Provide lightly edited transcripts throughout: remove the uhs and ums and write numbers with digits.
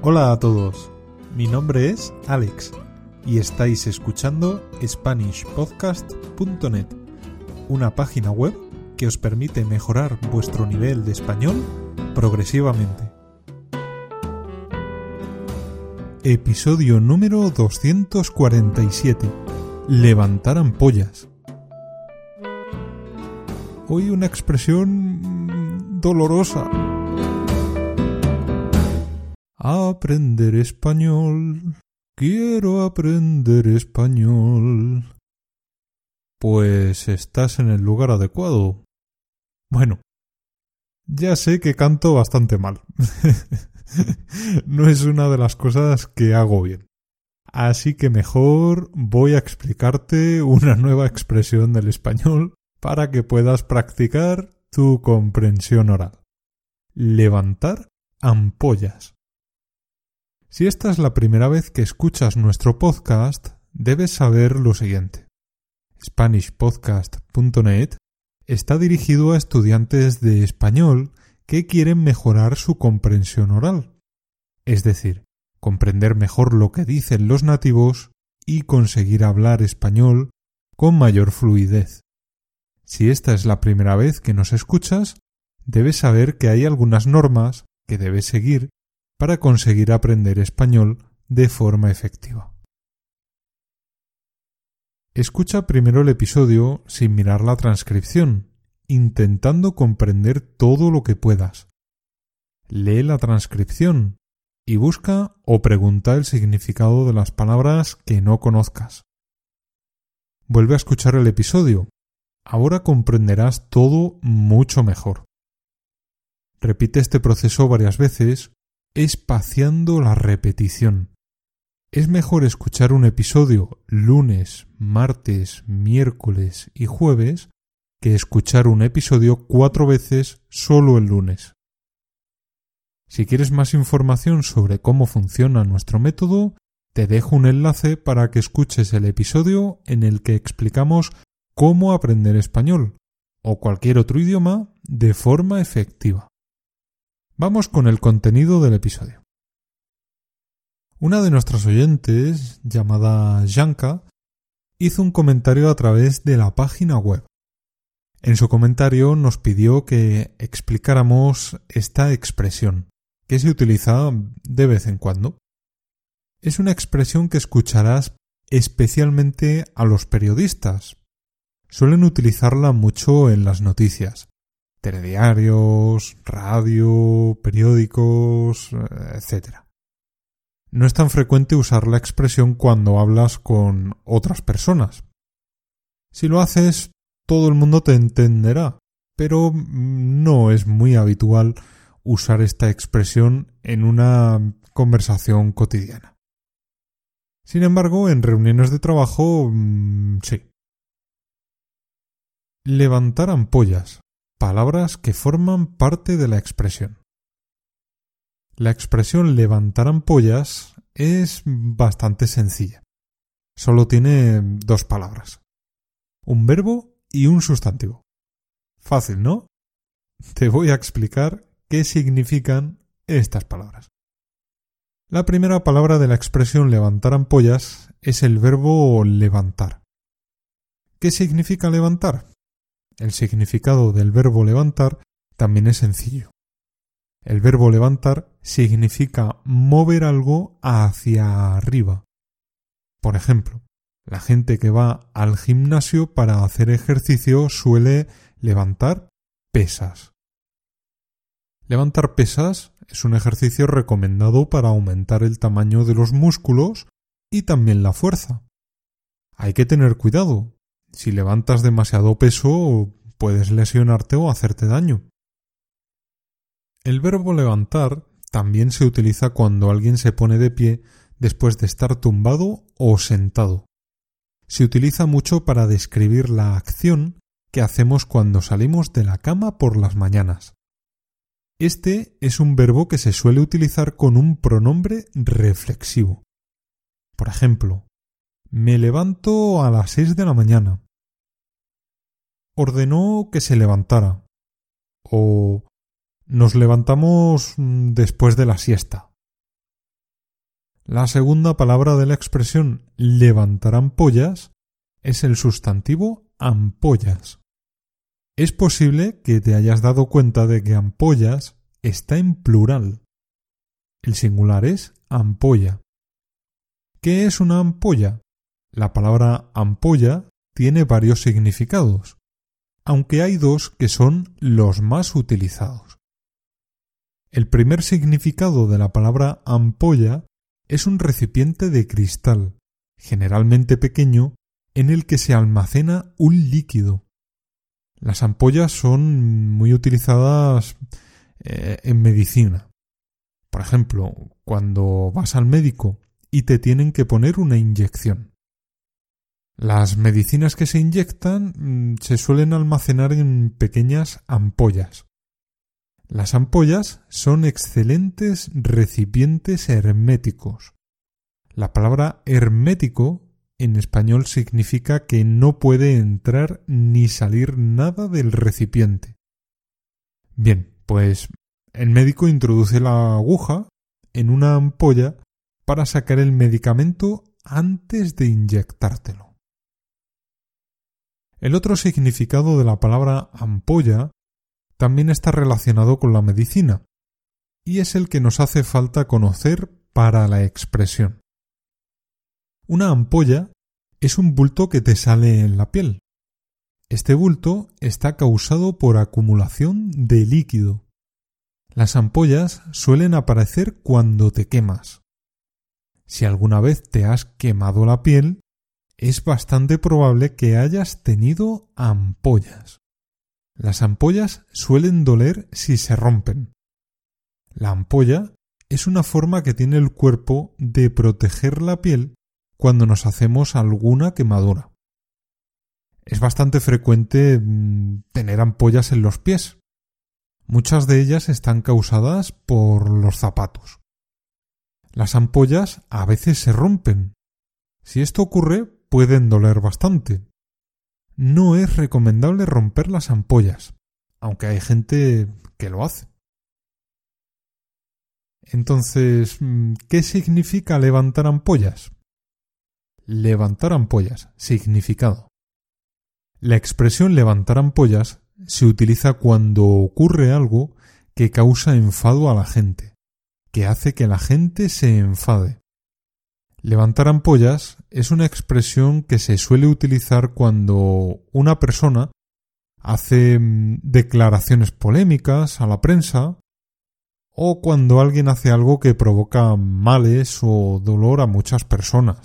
Hola a todos, mi nombre es Alex y estáis escuchando SpanishPodcast.net, una página web que os permite mejorar vuestro nivel de español progresivamente. Episodio número 247. Levantar ampollas. Hoy una expresión dolorosa. Aprender español. Quiero aprender español. Pues estás en el lugar adecuado. Bueno, ya sé que canto bastante mal. No es una de las cosas que hago bien. Así que mejor voy a explicarte una nueva expresión del español para que puedas practicar tu comprensión oral. Levantar ampollas. Si esta es la primera vez que escuchas nuestro podcast, debes saber lo siguiente. SpanishPodcast.net está dirigido a estudiantes de español que quieren mejorar su comprensión oral, es decir, comprender mejor lo que dicen los nativos y conseguir hablar español con mayor fluidez. Si esta es la primera vez que nos escuchas, debes saber que hay algunas normas que debes seguir para conseguir aprender español de forma efectiva. Escucha primero el episodio sin mirar la transcripción, intentando comprender todo lo que puedas. Lee la transcripción y busca o pregunta el significado de las palabras que no conozcas. Vuelve a escuchar el episodio. Ahora comprenderás todo mucho mejor. Repite este proceso varias veces, espaciando la repetición. Es mejor escuchar un episodio lunes, martes, miércoles y jueves que escuchar un episodio 4 veces solo el lunes. Si quieres más información sobre cómo funciona nuestro método, te dejo un enlace para que escuches el episodio en el que explicamos cómo aprender español o cualquier otro idioma de forma efectiva. Vamos con el contenido del episodio. Una de nuestras oyentes, llamada Janka, hizo un comentario a través de la página web. En su comentario nos pidió que explicáramos esta expresión, que se utiliza de vez en cuando. Es una expresión que escucharás especialmente a los periodistas. Suelen utilizarla mucho en las noticias, telediarios, radio, periódicos, etc. No es tan frecuente usar la expresión cuando hablas con otras personas. Si lo haces, todo el mundo te entenderá, pero no es muy habitual usar esta expresión en una conversación cotidiana. Sin embargo, en reuniones de trabajo, sí. Levantar ampollas, palabras que forman parte de la expresión. La expresión levantar ampollas es bastante sencilla. Solo tiene 2 palabras. Un verbo y un sustantivo. Fácil, ¿no? Te voy a explicar qué significan estas palabras. La primera palabra de la expresión levantar ampollas es el verbo levantar. ¿Qué significa levantar? El significado del verbo levantar también es sencillo. El verbo levantar significa mover algo hacia arriba. Por ejemplo, la gente que va al gimnasio para hacer ejercicio suele levantar pesas. Levantar pesas es un ejercicio recomendado para aumentar el tamaño de los músculos y también la fuerza. Hay que tener cuidado. Si levantas demasiado peso, puedes lesionarte o hacerte daño. El verbo levantar también se utiliza cuando alguien se pone de pie después de estar tumbado o sentado. Se utiliza mucho para describir la acción que hacemos cuando salimos de la cama por las mañanas. Este es un verbo que se suele utilizar con un pronombre reflexivo. Por ejemplo, me levanto a las 6 de la mañana. Ordenó que se levantara. O nos levantamos después de la siesta. La segunda palabra de la expresión levantar ampollas es el sustantivo ampollas. Es posible que te hayas dado cuenta de que ampollas está en plural. El singular es ampolla. ¿Qué es una ampolla? La palabra ampolla tiene varios significados, aunque hay dos que son los más utilizados. El primer significado de la palabra ampolla es un recipiente de cristal, generalmente pequeño, en el que se almacena un líquido. Las ampollas son muy utilizadas en medicina. Por ejemplo, cuando vas al médico y te tienen que poner una inyección. Las medicinas que se inyectan se suelen almacenar en pequeñas ampollas. Las ampollas son excelentes recipientes herméticos. La palabra hermético en español significa que no puede entrar ni salir nada del recipiente. Bien, pues el médico introduce la aguja en una ampolla para sacar el medicamento antes de inyectártelo. El otro significado de la palabra ampolla también está relacionado con la medicina, y es el que nos hace falta conocer para la expresión. Una ampolla es un bulto que te sale en la piel. Este bulto está causado por acumulación de líquido. Las ampollas suelen aparecer cuando te quemas. Si alguna vez te has quemado la piel, es bastante probable que hayas tenido ampollas. Las ampollas suelen doler si se rompen. La ampolla es una forma que tiene el cuerpo de proteger la piel cuando nos hacemos alguna quemadura. Es bastante frecuente tener ampollas en los pies. Muchas de ellas están causadas por los zapatos. Las ampollas a veces se rompen. Si esto ocurre, pueden doler bastante. No es recomendable romper las ampollas, aunque hay gente que lo hace. Entonces, ¿qué significa levantar ampollas? Levantar ampollas. Significado. La expresión levantar ampollas se utiliza cuando ocurre algo que causa enfado a la gente, que hace que la gente se enfade. Levantar ampollas es una expresión que se suele utilizar cuando una persona hace declaraciones polémicas a la prensa o cuando alguien hace algo que provoca males o dolor a muchas personas.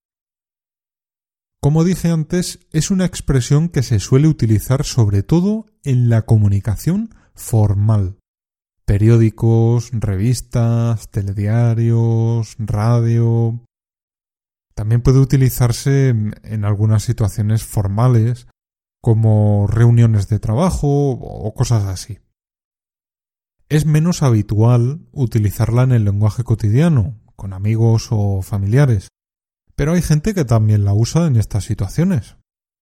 Como dije antes, es una expresión que se suele utilizar sobre todo en la comunicación formal. Periódicos, revistas, telediarios, radio. También puede utilizarse en algunas situaciones formales, como reuniones de trabajo o cosas así. Es menos habitual utilizarla en el lenguaje cotidiano, con amigos o familiares, pero hay gente que también la usa en estas situaciones.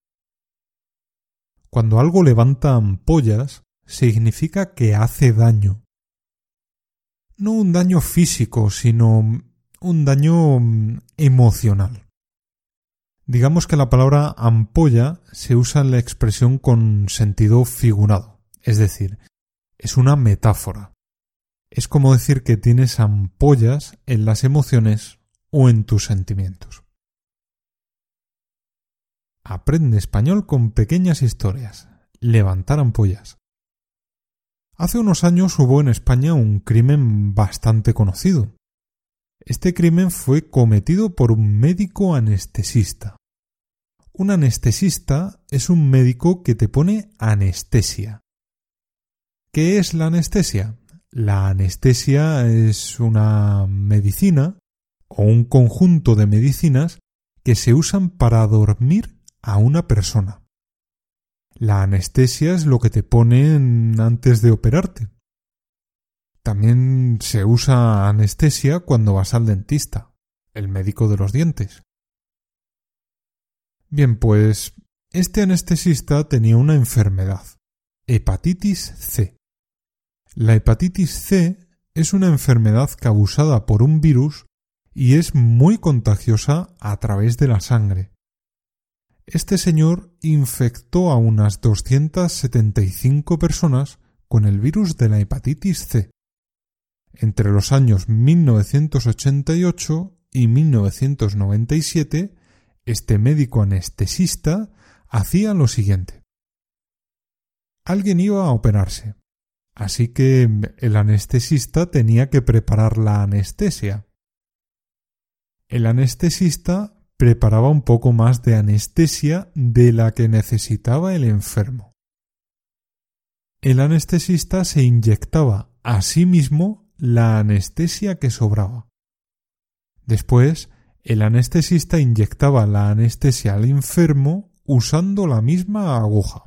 Cuando algo levanta ampollas, significa que hace daño. No un daño físico, sino un daño emocional. Digamos que la palabra ampolla se usa en la expresión con sentido figurado, es decir, es una metáfora. Es como decir que tienes ampollas en las emociones o en tus sentimientos. Aprende español con pequeñas historias. Levantar ampollas. Hace unos años hubo en España un crimen bastante conocido. Este crimen fue cometido por un médico anestesista. Un anestesista es un médico que te pone anestesia. ¿Qué es la anestesia? La anestesia es una medicina o un conjunto de medicinas que se usan para dormir a una persona. La anestesia es lo que te ponen antes de operarte. También se usa anestesia cuando vas al dentista, el médico de los dientes. Bien, pues este anestesista tenía una enfermedad, hepatitis C. La hepatitis C es una enfermedad causada por un virus y es muy contagiosa a través de la sangre. Este señor infectó a unas 275 personas con el virus de la hepatitis C. Entre los años 1988 y 1997, este médico anestesista hacía lo siguiente. Alguien iba a operarse, así que el anestesista tenía que preparar la anestesia. El anestesista preparaba un poco más de anestesia de la que necesitaba el enfermo. El anestesista se inyectaba a sí mismo la anestesia que sobraba. Después, el anestesista inyectaba la anestesia al enfermo usando la misma aguja.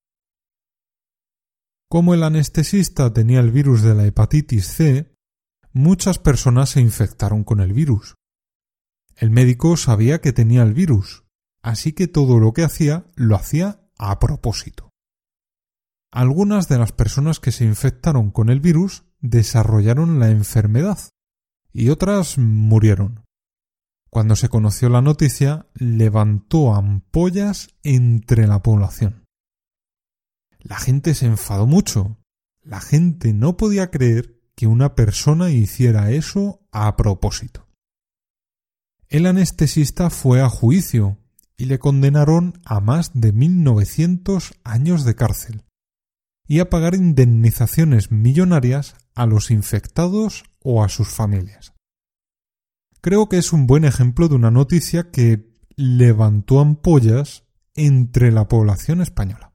Como el anestesista tenía el virus de la hepatitis C, muchas personas se infectaron con el virus. El médico sabía que tenía el virus, así que todo lo que hacía lo hacía a propósito. Algunas de las personas que se infectaron con el virus desarrollaron la enfermedad y otras murieron. Cuando se conoció la noticia, levantó ampollas entre la población. La gente se enfadó mucho. La gente no podía creer que una persona hiciera eso a propósito. El anestesista fue a juicio y le condenaron a más de 1900 años de cárcel y a pagar indemnizaciones millonarias a los infectados o a sus familias. Creo que es un buen ejemplo de una noticia que levantó ampollas entre la población española.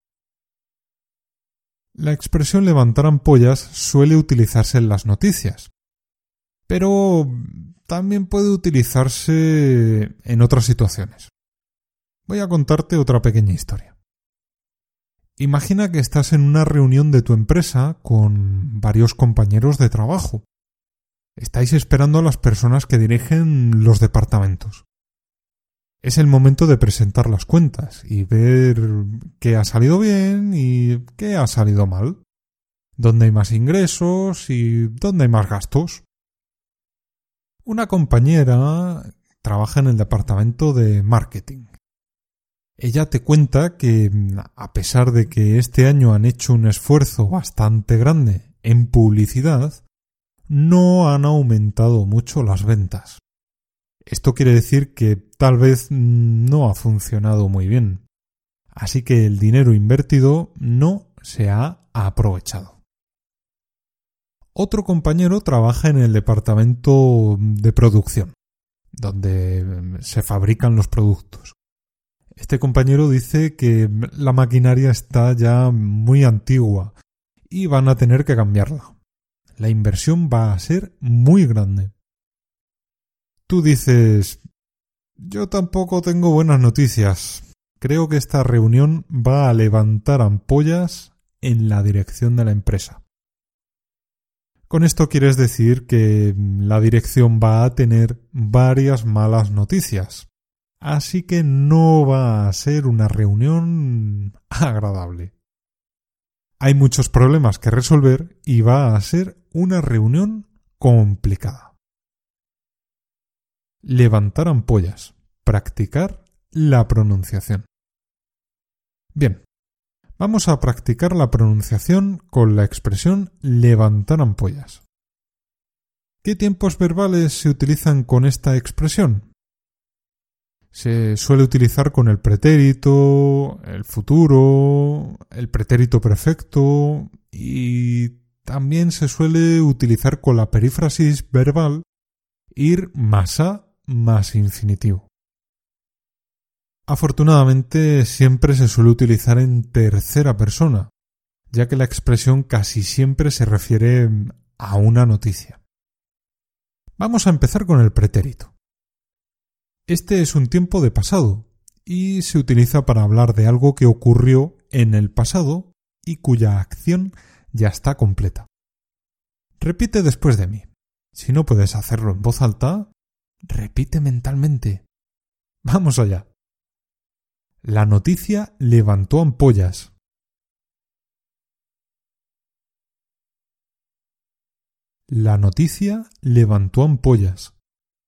La expresión levantar ampollas suele utilizarse en las noticias, pero también puede utilizarse en otras situaciones. Voy a contarte otra pequeña historia. Imagina que estás en una reunión de tu empresa con varios compañeros de trabajo. Estáis esperando a las personas que dirigen los departamentos. Es el momento de presentar las cuentas y ver qué ha salido bien y qué ha salido mal, dónde hay más ingresos y dónde hay más gastos. Una compañera trabaja en el departamento de marketing. Ella te cuenta que, a pesar de que este año han hecho un esfuerzo bastante grande en publicidad, no han aumentado mucho las ventas. Esto quiere decir que tal vez no ha funcionado muy bien. Así que el dinero invertido no se ha aprovechado. Otro compañero trabaja en el departamento de producción, donde se fabrican los productos. Este compañero dice que la maquinaria está ya muy antigua y van a tener que cambiarla. La inversión va a ser muy grande. Tú dices, yo tampoco tengo buenas noticias. Creo que esta reunión va a levantar ampollas en la dirección de la empresa. Con esto quieres decir que la dirección va a tener varias malas noticias. Así que no va a ser una reunión agradable. Hay muchos problemas que resolver y va a ser una reunión complicada. Levantar ampollas. Practicar la pronunciación. Bien, vamos a practicar la pronunciación con la expresión levantar ampollas. ¿Qué tiempos verbales se utilizan con esta expresión? Se suele utilizar con el pretérito, el futuro, el pretérito perfecto y también se suele utilizar con la perífrasis verbal ir más a más infinitivo. Afortunadamente siempre se suele utilizar en tercera persona, ya que la expresión casi siempre se refiere a una noticia. Vamos a empezar con el pretérito. Este es un tiempo de pasado y se utiliza para hablar de algo que ocurrió en el pasado y cuya acción ya está completa. Repite después de mí. Si no puedes hacerlo en voz alta, repite mentalmente. Vamos allá. La noticia levantó ampollas. La noticia levantó ampollas.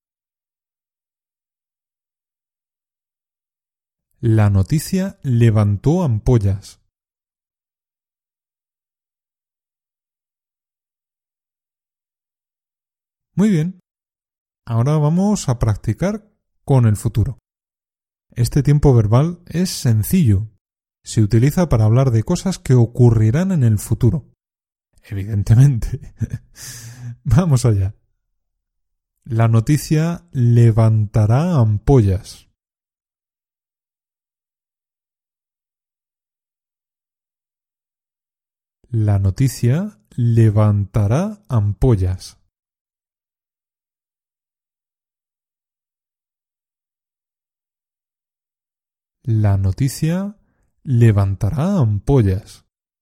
La noticia levantó ampollas. Muy bien. Ahora vamos a practicar con el futuro. Este tiempo verbal es sencillo. Se utiliza para hablar de cosas que ocurrirán en el futuro. Evidentemente. Vamos allá. La noticia levantará ampollas. La noticia levantará ampollas. La noticia levantará ampollas.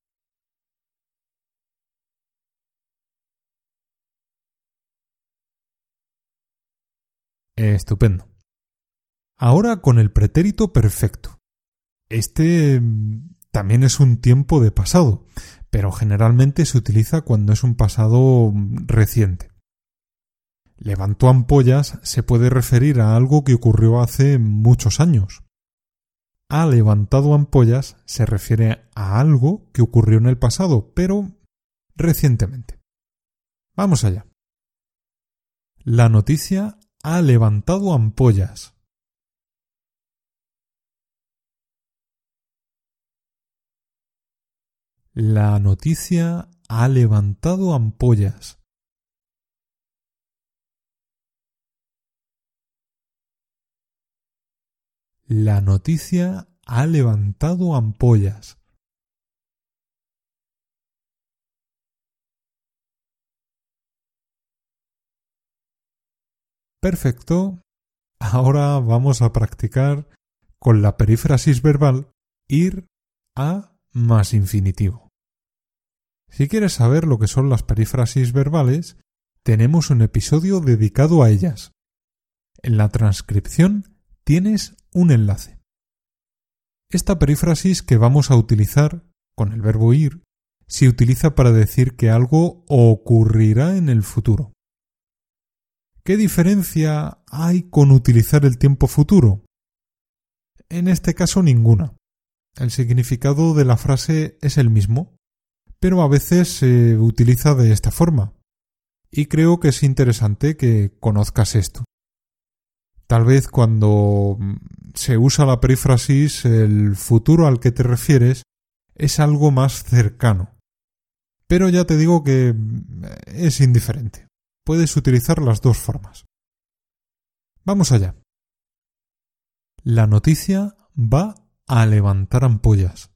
Estupendo. Ahora con el pretérito perfecto. Este también es un tiempo de pasado, pero generalmente se utiliza cuando es un pasado reciente. Levantó ampollas se puede referir a algo que ocurrió hace muchos años. Ha levantado ampollas se refiere a algo que ocurrió en el pasado, pero recientemente. Vamos allá. La noticia ha levantado ampollas. La noticia ha levantado ampollas. La noticia ha levantado ampollas. Perfecto. Ahora vamos a practicar con la perífrasis verbal ir a más infinitivo. Si quieres saber lo que son las perífrasis verbales, tenemos un episodio dedicado a ellas. En la transcripción tienes un enlace. Esta perífrasis que vamos a utilizar con el verbo ir se utiliza para decir que algo ocurrirá en el futuro. ¿Qué diferencia hay con utilizar el tiempo futuro? En este caso ninguna. El significado de la frase es el mismo, pero a veces se utiliza de esta forma. Y creo que es interesante que conozcas esto. Tal vez cuando se usa la perífrasis, el futuro al que te refieres es algo más cercano. Pero ya te digo que es indiferente. Puedes utilizar las dos formas. Vamos allá. La noticia va a levantar ampollas.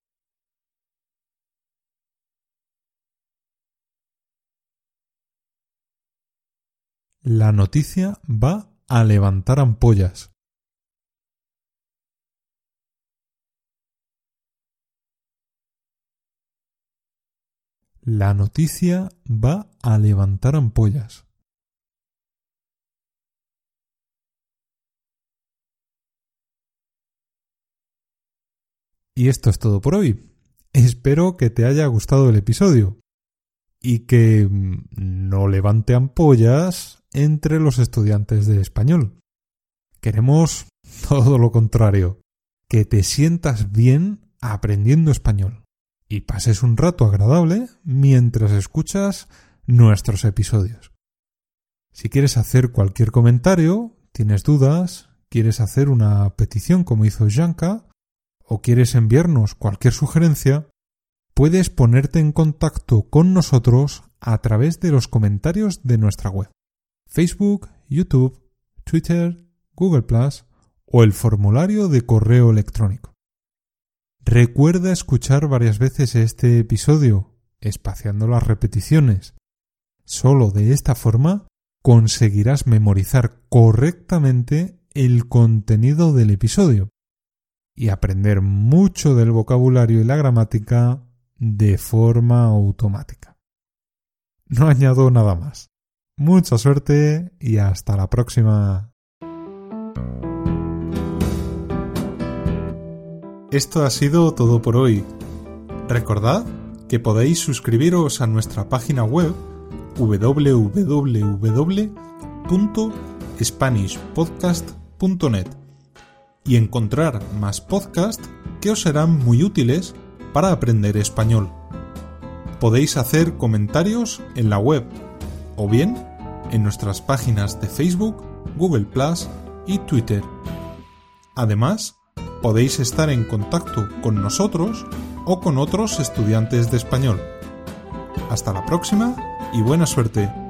La noticia va a levantar ampollas. La noticia va a levantar ampollas. Y esto es todo por hoy. Espero que te haya gustado el episodio y que no levante ampollas entre los estudiantes de español. Queremos todo lo contrario, que te sientas bien aprendiendo español y pases un rato agradable mientras escuchas nuestros episodios. Si quieres hacer cualquier comentario, tienes dudas, quieres hacer una petición como hizo Janka, o quieres enviarnos cualquier sugerencia, puedes ponerte en contacto con nosotros a través de los comentarios de nuestra web, Facebook, YouTube, Twitter, Google+, o el formulario de correo electrónico. Recuerda escuchar varias veces este episodio, espaciando las repeticiones. Solo de esta forma conseguirás memorizar correctamente el contenido del episodio y aprender mucho del vocabulario y la gramática de forma automática. No añado nada más. Mucha suerte y hasta la próxima. Esto ha sido todo por hoy. Recordad que podéis suscribiros a nuestra página web www.spanishpodcast.net y encontrar más podcasts que os serán muy útiles para aprender español. Podéis hacer comentarios en la web o bien en nuestras páginas de Facebook, Google+ y Twitter. Además, podéis estar en contacto con nosotros o con otros estudiantes de español. Hasta la próxima y buena suerte.